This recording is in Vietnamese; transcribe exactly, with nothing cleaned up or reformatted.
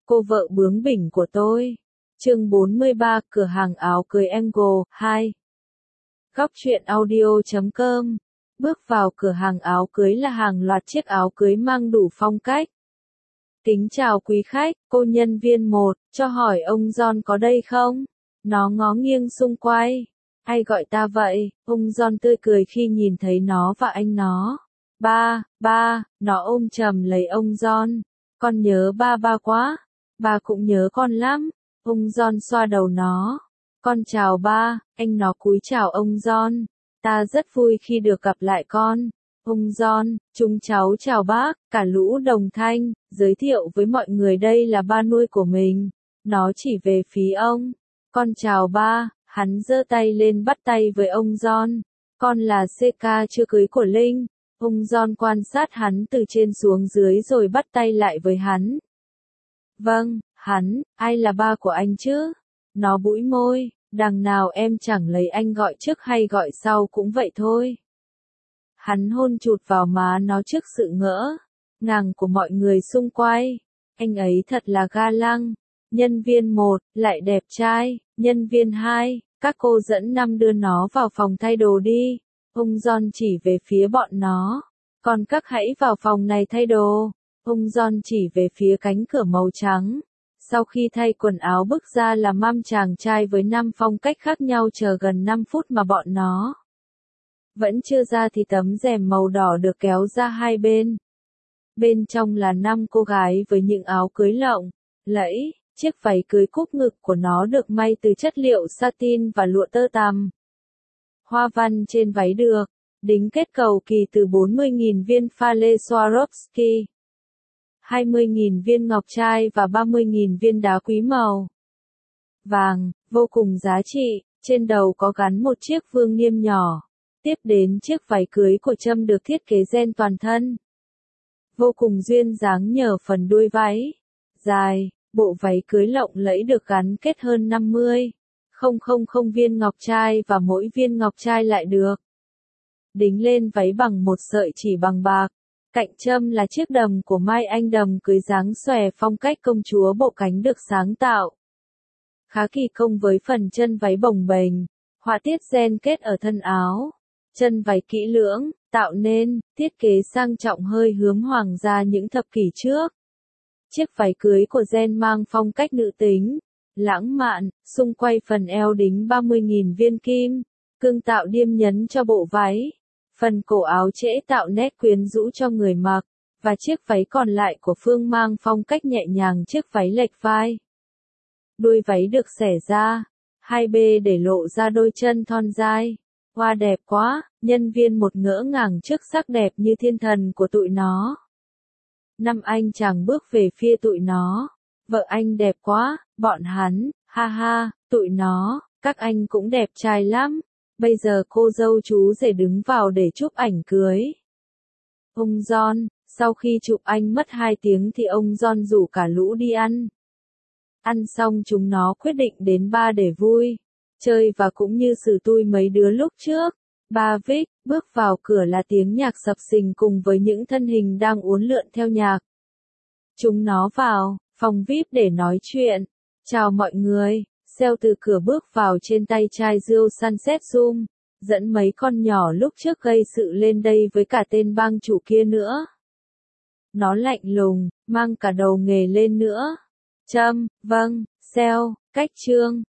cô vợ bướng bỉnh của tôi. Chương bốn mươi ba, cửa hàng áo cưới Angle, hai. Góc truyện audio chấm com. Bước vào cửa hàng áo cưới là hàng loạt chiếc áo cưới mang đủ phong cách. Kính chào quý khách, cô nhân viên một, cho hỏi ông John có đây không? Nó ngó nghiêng xung quanh. Ai gọi ta vậy? Ông John tươi cười khi nhìn thấy nó và anh nó. Ba, ba, nó ôm chầm lấy ông John. Con nhớ ba ba quá. Ba cũng nhớ con lắm. Ông John xoa đầu nó. Con chào ba, anh nó cúi chào ông John. Ta rất vui khi được gặp lại con. Ông John, chúng cháu chào bác, cả lũ đồng thanh, giới thiệu với mọi người đây là ba nuôi của mình. Nó chỉ về phía ông. Con chào ba, hắn giơ tay lên bắt tay với ông John. Con là xê ca chưa cưới của Linh. Ông John quan sát hắn từ trên xuống dưới rồi bắt tay lại với hắn. Vâng, hắn, ai là ba của anh chứ? Nó bũi môi, đằng nào em chẳng lấy anh gọi trước hay gọi sau cũng vậy thôi. Hắn hôn chụt vào má nó trước sự ngỡ ngàng của mọi người xung quanh. Anh ấy thật là ga lăng. Nhân viên một, lại đẹp trai. Nhân viên hai, các cô dẫn năm đưa nó vào phòng thay đồ đi. Ông John chỉ về phía bọn nó. Còn các hãy vào phòng này thay đồ. Ông John chỉ về phía cánh cửa màu trắng. Sau khi thay quần áo bước ra là năm chàng trai với năm phong cách khác nhau chờ gần năm phút mà bọn nó vẫn chưa ra thì tấm rèm màu đỏ được kéo ra hai bên. Bên trong là năm cô gái với những áo cưới lộng lẫy, chiếc váy cưới cúp ngực của nó được may từ chất liệu satin và lụa tơ tằm. Hoa văn trên váy được đính kết cầu kỳ từ bốn mươi nghìn viên pha lê Swarovski, hai mươi nghìn viên ngọc trai và ba mươi nghìn viên đá quý màu vàng, vô cùng giá trị. Trên đầu có gắn một chiếc vương niêm nhỏ. Tiếp đến chiếc váy cưới của Trâm được thiết kế ren toàn thân. Vô cùng duyên dáng nhờ phần đuôi váy dài, bộ váy cưới lộng lẫy được gắn kết hơn năm mươi nghìn viên ngọc trai và mỗi viên ngọc trai lại được đính lên váy bằng một sợi chỉ bằng bạc. Cạnh Trâm là chiếc đầm của Mai Anh, đầm cưới dáng xòe phong cách công chúa, bộ cánh được sáng tạo khá kỳ công với phần chân váy bồng bềnh, họa tiết ren kết ở thân áo. Chân váy kỹ lưỡng, tạo nên thiết kế sang trọng hơi hướng hoàng gia những thập kỷ trước. Chiếc váy cưới của Jen mang phong cách nữ tính, lãng mạn, xung quanh phần eo đính ba mươi nghìn viên kim, cương tạo điềm nhấn cho bộ váy. Phần cổ áo trễ tạo nét quyến rũ cho người mặc, và chiếc váy còn lại của Phương mang phong cách nhẹ nhàng, chiếc váy lệch vai. Đuôi váy được xẻ ra, hai bên để lộ ra đôi chân thon dai. Hoa đẹp quá, nhân viên một ngỡ ngàng trước sắc đẹp như thiên thần của tụi nó. Năm anh chàng bước về phía tụi nó. Vợ anh đẹp quá, bọn hắn, ha ha, tụi nó, các anh cũng đẹp trai lắm. Bây giờ cô dâu chú rể đứng vào để chụp ảnh cưới. Ông John, sau khi chụp anh mất hai tiếng thì ông John rủ cả lũ đi ăn. Ăn xong chúng nó quyết định đến bar để vui, chơi và cũng như xử tui mấy đứa lúc trước. Ba Vic, bước vào cửa là tiếng nhạc sập sình cùng với những thân hình đang uốn lượn theo nhạc. Chúng nó vào phòng vi ai pi để nói chuyện. Chào mọi người. Sale từ cửa bước vào, trên tay chai rượu Sunset Zoom, dẫn mấy con nhỏ lúc trước gây sự lên đây với cả tên bang chủ kia nữa. Nó lạnh lùng, mang cả đầu nghề lên nữa. Trâm, vâng, Sale, cách Trương,